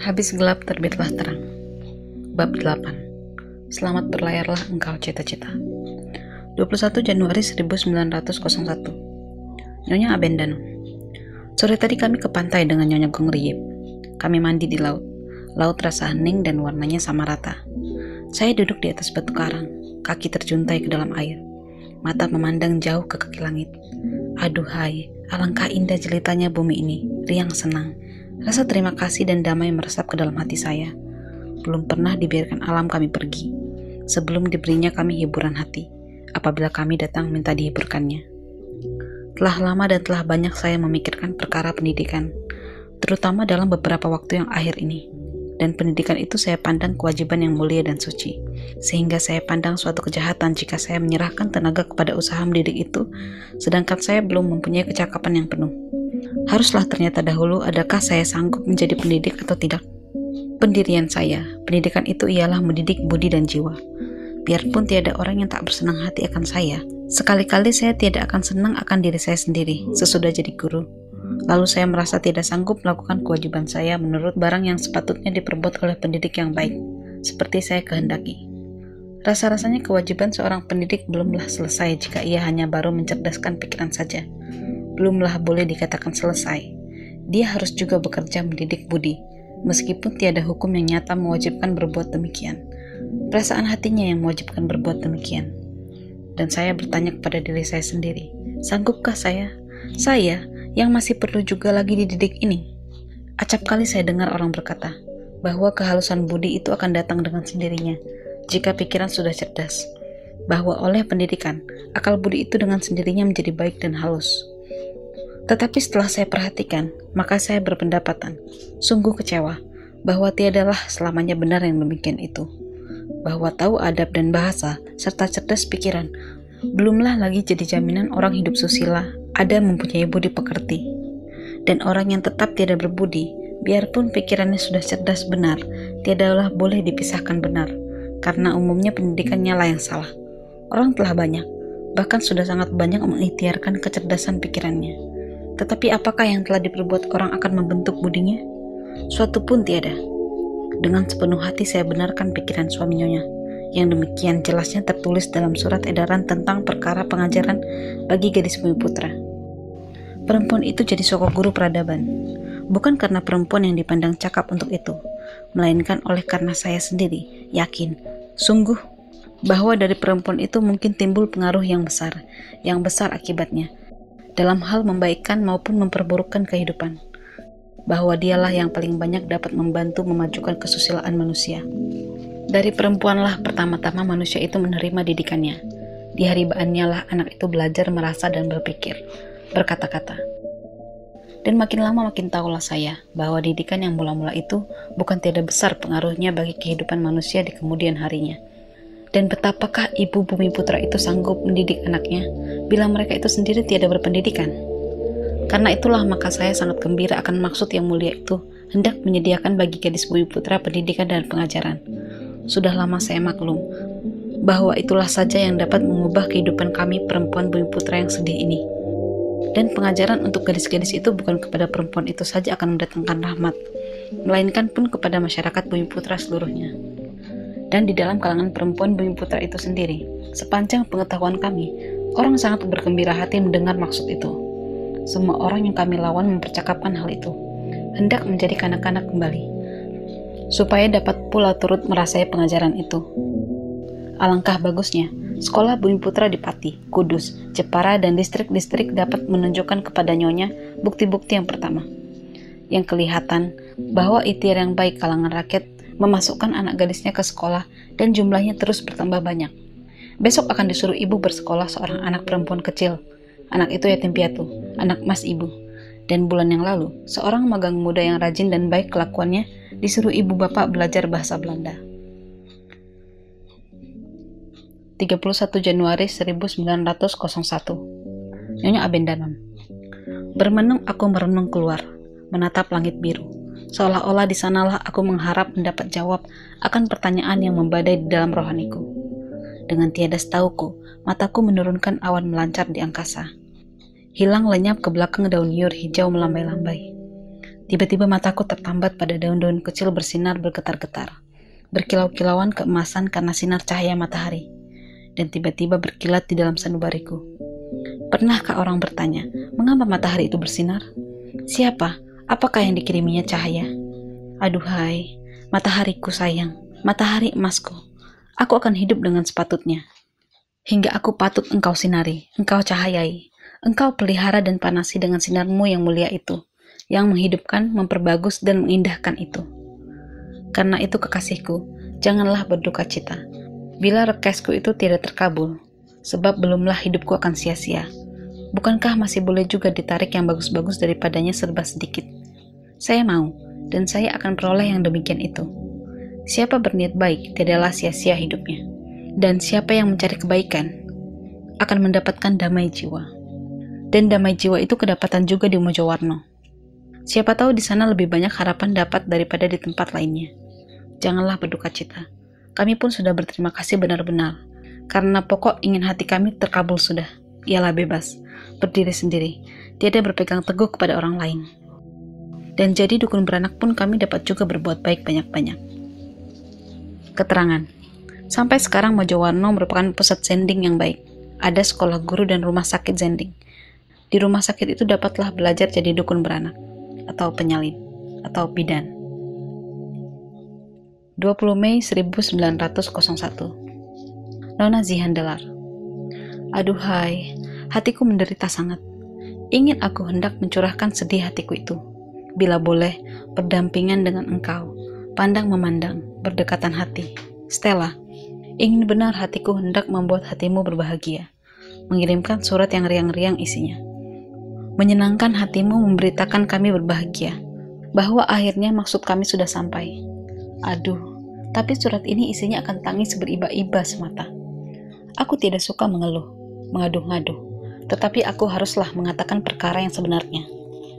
Habis gelap terbitlah terang. Bab 8. Selamat berlayarlah engkau cita-cita. 21 Januari 1901. Nyonya Abendan. Sore tadi kami ke pantai dengan Nyonya Gongriyip. Kami mandi di laut. Laut rasa hening dan warnanya sama rata. Saya duduk di atas batu karang, kaki terjuntai ke dalam air. Mata memandang jauh ke kaki langit. Aduhai, alangkah indah jelitanya bumi ini, riang senang. Rasa terima kasih dan damai meresap ke dalam hati saya. Belum pernah dibiarkan alam kami pergi, sebelum diberinya kami hiburan hati, apabila kami datang minta dihiburkannya. Telah lama dan telah banyak saya memikirkan perkara pendidikan, terutama dalam beberapa waktu yang akhir ini. Dan pendidikan itu saya pandang kewajiban yang mulia dan suci, sehingga saya pandang suatu kejahatan jika saya menyerahkan tenaga kepada usaha mendidik itu, sedangkan saya belum mempunyai kecakapan yang penuh. Haruslah ternyata dahulu adakah saya sanggup menjadi pendidik atau tidak. Pendirian saya, pendidikan itu ialah mendidik budi dan jiwa. Biarpun tiada orang yang tak bersenang hati akan saya, sekali-kali saya tidak akan senang akan diri saya sendiri sesudah jadi guru. Lalu saya merasa tidak sanggup melakukan kewajiban saya menurut barang yang sepatutnya diperbuat oleh pendidik yang baik, seperti saya kehendaki. Rasa-rasanya kewajiban seorang pendidik belumlah selesai jika ia hanya baru mencerdaskan pikiran saja. Belumlah boleh dikatakan selesai. Dia harus juga bekerja mendidik budi, meskipun tiada hukum yang nyata mewajibkan berbuat demikian. Perasaan hatinya yang mewajibkan berbuat demikian. Dan saya bertanya kepada diri saya sendiri, sanggupkah saya? Saya yang masih perlu juga lagi dididik ini. Acap kali saya dengar orang berkata bahwa kehalusan budi itu akan datang dengan sendirinya jika pikiran sudah cerdas, bahwa oleh pendidikan akal budi itu dengan sendirinya menjadi baik dan halus. Tetapi setelah saya perhatikan, maka saya berpendapatan, sungguh kecewa, bahwa tiadalah selamanya benar yang demikian itu. Bahwa tahu adab dan bahasa, serta cerdas pikiran, belumlah lagi jadi jaminan orang hidup susila, ada mempunyai budi pekerti. Dan orang yang tetap tidak berbudi, biarpun pikirannya sudah cerdas benar, tiadalah boleh dipisahkan benar, karena umumnya pendidikannya lah yang salah. Orang telah banyak, bahkan sudah sangat banyak mengikhtiarkan kecerdasan pikirannya. Tetapi apakah yang telah diperbuat orang akan membentuk budinya? Suatu pun tiada. Dengan sepenuh hati saya benarkan pikiran suami Nyonya, yang demikian jelasnya tertulis dalam surat edaran tentang perkara pengajaran bagi gadis bumi putra. Perempuan itu jadi sokok guru peradaban, bukan karena perempuan yang dipandang cakap untuk itu, melainkan oleh karena saya sendiri yakin, sungguh, bahwa dari perempuan itu mungkin timbul pengaruh yang besar akibatnya, dalam hal membaikkan maupun memperburukkan kehidupan, bahwa dialah yang paling banyak dapat membantu memajukan kesusilaan manusia. Dari perempuanlah pertama-tama manusia itu menerima didikannya. Di haribaannya lah anak itu belajar merasa dan berpikir, berkata-kata. Dan makin lama makin tahulah saya bahwa didikan yang mula-mula itu bukan tidak besar pengaruhnya bagi kehidupan manusia di kemudian harinya. Dan betapakah ibu bumi putra itu sanggup mendidik anaknya bila mereka itu sendiri tiada berpendidikan? Karena itulah maka saya sangat gembira akan maksud yang mulia itu hendak menyediakan bagi gadis bumi putra pendidikan dan pengajaran. Sudah lama saya maklum bahwa itulah saja yang dapat mengubah kehidupan kami perempuan bumi putra yang sedih ini. Dan pengajaran untuk gadis-gadis itu bukan kepada perempuan itu saja akan mendatangkan rahmat, melainkan pun kepada masyarakat bumi putra seluruhnya. Dan di dalam kalangan perempuan bumi putra itu sendiri, sepanjang pengetahuan kami, orang sangat bergembira hati mendengar maksud itu. Semua orang yang kami lawan mempercakapkan hal itu, hendak menjadi kanak-kanak kembali, supaya dapat pula turut merasai pengajaran itu. Alangkah bagusnya, sekolah bumi putra di Pati, Kudus, Jepara, dan distrik-distrik dapat menunjukkan kepada Nyonya bukti-bukti yang pertama, yang kelihatan bahwa ikhtiar yang baik kalangan rakyat memasukkan anak gadisnya ke sekolah dan jumlahnya terus bertambah banyak. Besok akan disuruh ibu bersekolah seorang anak perempuan kecil. Anak itu yatim piatu, anak mas ibu. Dan bulan yang lalu, seorang magang muda yang rajin dan baik kelakuannya disuruh ibu bapak belajar bahasa Belanda. 31 Januari 1901. Nyonya Abendanon. Bermenung aku merenung keluar, menatap langit biru. Seolah-olah di sanalah aku mengharap mendapat jawab akan pertanyaan yang membadai di dalam rohaniku. Dengan tiada setauku, mataku menurunkan awan melancar di angkasa. Hilang lenyap ke belakang daun liur hijau melambai-lambai. Tiba-tiba mataku tertambat pada daun-daun kecil bersinar bergetar-getar, berkilau-kilauan keemasan karena sinar cahaya matahari, dan tiba-tiba berkilat di dalam sanubariku. Pernahkah orang bertanya, mengapa matahari itu bersinar? Siapa? Apakah yang dikiriminya cahaya? Aduhai, matahariku sayang, matahari emasku, aku akan hidup dengan sepatutnya. Hingga aku patut engkau sinari, engkau cahayai, engkau pelihara dan panasi dengan sinarmu yang mulia itu, yang menghidupkan, memperbagus, dan mengindahkan itu. Karena itu kekasihku, janganlah berduka cita, bila requestku itu tidak terkabul, sebab belumlah hidupku akan sia-sia. Bukankah masih boleh juga ditarik yang bagus-bagus daripadanya serba sedikit? Saya mau, dan saya akan peroleh yang demikian itu. Siapa berniat baik, tidaklah sia-sia hidupnya. Dan siapa yang mencari kebaikan akan mendapatkan damai jiwa. Dan damai jiwa itu kedapatan juga di Mojowarno. Siapa tahu di sana lebih banyak harapan dapat daripada di tempat lainnya. Janganlah berduka cita. Kami pun sudah berterima kasih benar-benar, karena pokok ingin hati kami terkabul sudah. Ialah bebas, berdiri sendiri, tiada berpegang teguh kepada orang lain. Dan jadi dukun beranak pun kami dapat juga berbuat baik banyak-banyak. Keterangan. Sampai sekarang Mojowarno merupakan pusat zending yang baik. Ada sekolah guru dan rumah sakit zending. Di rumah sakit itu dapatlah belajar jadi dukun beranak, atau penyalin, atau bidan. 20 Mei 1901. Nona Zihandelar. Aduhai, hatiku menderita sangat. Ingin aku hendak mencurahkan sedih hatiku itu. Bila boleh, berdampingan dengan engkau, pandang memandang, berdekatan hati. Stella, ingin benar hatiku hendak membuat hatimu berbahagia, mengirimkan surat yang riang-riang isinya. Menyenangkan hatimu memberitakan kami berbahagia, bahwa akhirnya maksud kami sudah sampai. Aduh, tapi surat ini isinya akan tangis beriba-iba semata. Aku tidak suka mengeluh, mengaduh-ngaduh, tetapi aku haruslah mengatakan perkara yang sebenarnya.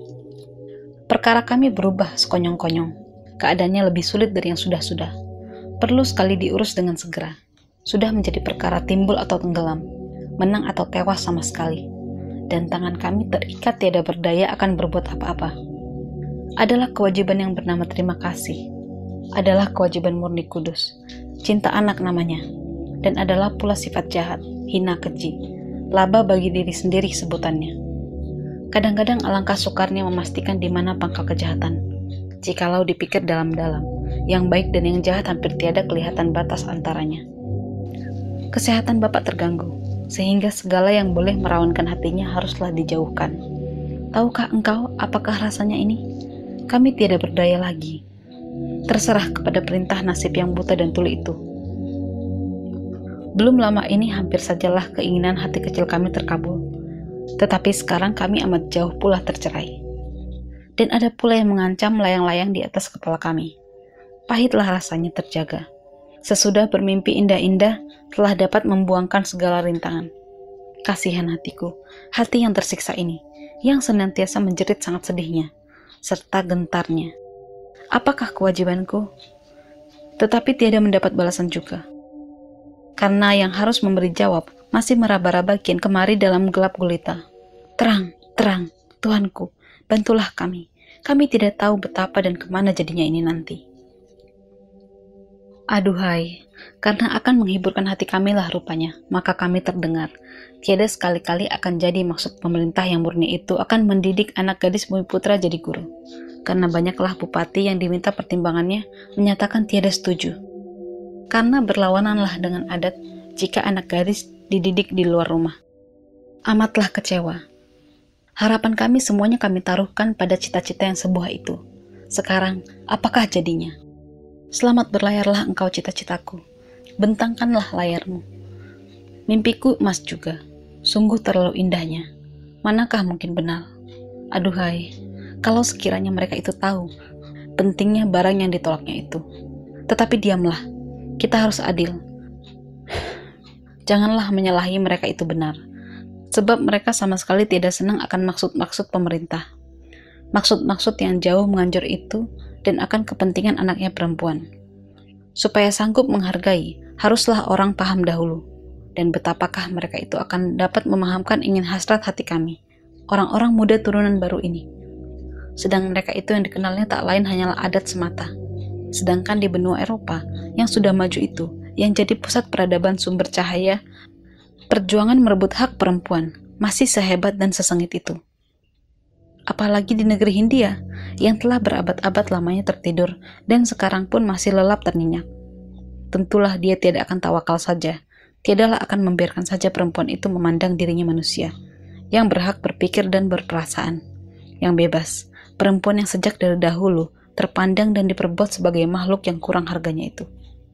Perkara kami berubah sekonyong-konyong, keadaannya lebih sulit dari yang sudah-sudah. Perlu sekali diurus dengan segera. Sudah menjadi perkara timbul atau tenggelam, menang atau tewas sama sekali, dan tangan kami terikat tiada berdaya akan berbuat apa-apa. Adalah kewajiban yang bernama terima kasih, adalah kewajiban murni kudus, cinta anak namanya, dan adalah pula sifat jahat, hina keji, laba bagi diri sendiri sebutannya. Kadang-kadang alangkah sukarnya memastikan di mana pangkal kejahatan, jikalau dipikir dalam-dalam, yang baik dan yang jahat hampir tiada kelihatan batas antaranya. Kesehatan Bapak terganggu, sehingga segala yang boleh merawankan hatinya haruslah dijauhkan. Tahukah engkau apakah rasanya ini? Kami tiada berdaya lagi. Terserah kepada perintah nasib yang buta dan tuli itu. Belum lama ini hampir sajalah keinginan hati kecil kami terkabul. Tetapi sekarang kami amat jauh pula tercerai. Dan ada pula yang mengancam layang-layang di atas kepala kami. Pahitlah rasanya terjaga. Sesudah bermimpi indah-indah, telah dapat membuangkan segala rintangan. Kasihan hatiku, hati yang tersiksa ini, yang senantiasa menjerit sangat sedihnya, serta gentarnya. Apakah kewajibanku? Tetapi tiada mendapat balasan juga. Karena yang harus memberi jawab masih meraba-raba kian kemari dalam gelap gulita. Terang, terang, Tuhanku, bantulah kami. Kami tidak tahu betapa dan kemana jadinya ini nanti. Aduhai, karena akan menghiburkan hati kamilah rupanya, maka kami terdengar. Tiada sekali-kali akan jadi maksud pemerintah yang murni itu akan mendidik anak gadis Bumi Putra jadi guru. Karena banyaklah bupati yang diminta pertimbangannya menyatakan tiada setuju. Karena berlawananlah dengan adat jika anak gadis dididik di luar rumah. Amatlah kecewa. Harapan kami semuanya kami taruhkan pada cita-cita yang sebuah itu. Sekarang, apakah jadinya? Selamat berlayarlah engkau cita-citaku. Bentangkanlah layarmu. Mimpiku emas juga. Sungguh terlalu indahnya. Manakah mungkin benar? Aduhai, kalau sekiranya mereka itu tahu pentingnya barang yang ditolaknya itu. Tetapi diamlah. Kita harus adil. Janganlah menyalahi mereka itu benar. Sebab mereka sama sekali tidak senang akan maksud-maksud pemerintah. Maksud-maksud yang jauh menganjur itu dan akan kepentingan anaknya perempuan. Supaya sanggup menghargai, haruslah orang paham dahulu. Dan betapakah mereka itu akan dapat memahamkan ingin hasrat hati kami, orang-orang muda turunan baru ini. sedang mereka itu yang dikenalnya tak lain hanyalah adat semata. Sedangkan di benua Eropa yang sudah maju itu, yang jadi pusat peradaban sumber cahaya, perjuangan merebut hak perempuan masih sehebat dan sesengit itu. Apalagi di negeri Hindia, yang telah berabad-abad lamanya tertidur dan sekarang pun masih lelap ternyenyak. Tentulah dia tidak akan tawakal saja, tiadalah akan membiarkan saja perempuan itu memandang dirinya manusia, yang berhak berpikir dan berperasaan, yang bebas, perempuan yang sejak dari dahulu terpandang dan diperbuat sebagai makhluk yang kurang harganya itu.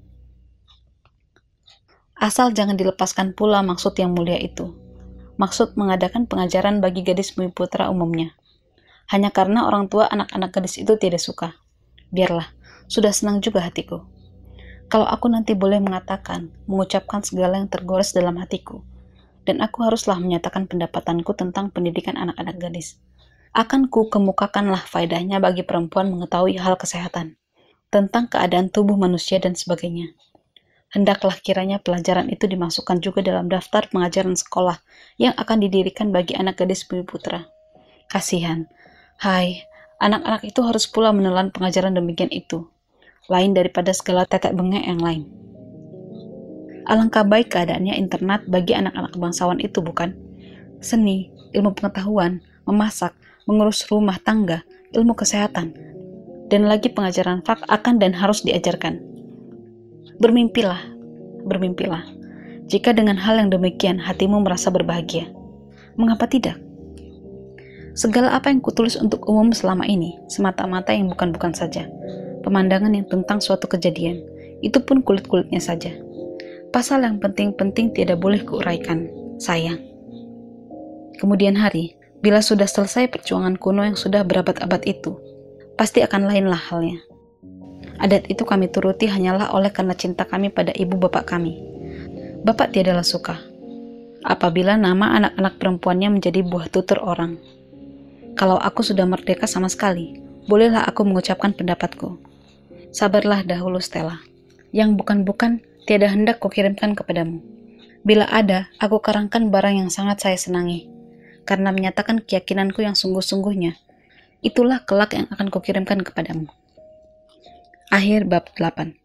Asal jangan dilepaskan pula maksud yang mulia itu, maksud mengadakan pengajaran bagi gadis bumi putra umumnya. Hanya karena orang tua anak-anak gadis itu tidak suka. Biarlah, sudah senang juga hatiku. Kalau aku nanti boleh mengatakan, mengucapkan segala yang tergores dalam hatiku, dan aku haruslah menyatakan pendapatanku tentang pendidikan anak-anak gadis, akan ku kemukakanlah faedahnya bagi perempuan mengetahui hal kesehatan, tentang keadaan tubuh manusia dan sebagainya. Hendaklah kiranya pelajaran itu dimasukkan juga dalam daftar pengajaran sekolah yang akan didirikan bagi anak gadis bumi putra. Kasihan, hai, anak-anak itu harus pula menelan pengajaran demikian itu, lain daripada segala tetek bengek yang lain. Alangkah baik keadaannya internet bagi anak-anak bangsawan itu, bukan? Seni, ilmu pengetahuan, memasak, mengurus rumah tangga, ilmu kesehatan, dan lagi pengajaran fak akan dan harus diajarkan. Bermimpilah, bermimpilah. Jika dengan hal yang demikian hatimu merasa berbahagia, mengapa tidak? Segala apa yang kutulis untuk umum selama ini, semata-mata yang bukan-bukan saja. Pemandangan yang tentang suatu kejadian, itu pun kulit-kulitnya saja. Pasal yang penting-penting tidak boleh kuuraikan, sayang. Kemudian hari, bila sudah selesai perjuangan kuno yang sudah berabad-abad itu, pasti akan lainlah halnya. Adat itu kami turuti hanyalah oleh karena cinta kami pada ibu bapak kami. Bapak tiadalah suka apabila nama anak-anak perempuannya menjadi buah tutur orang. Kalau aku sudah merdeka sama sekali, bolehlah aku mengucapkan pendapatku. Sabarlah dahulu, Stella. Yang bukan-bukan tiada hendak kukirimkan kepadamu. Bila ada, aku karangkan barang yang sangat saya senangi. Karena menyatakan keyakinanku yang sungguh-sungguhnya, itulah kelak yang akan kukirimkan kepadamu. Akhir bab 8.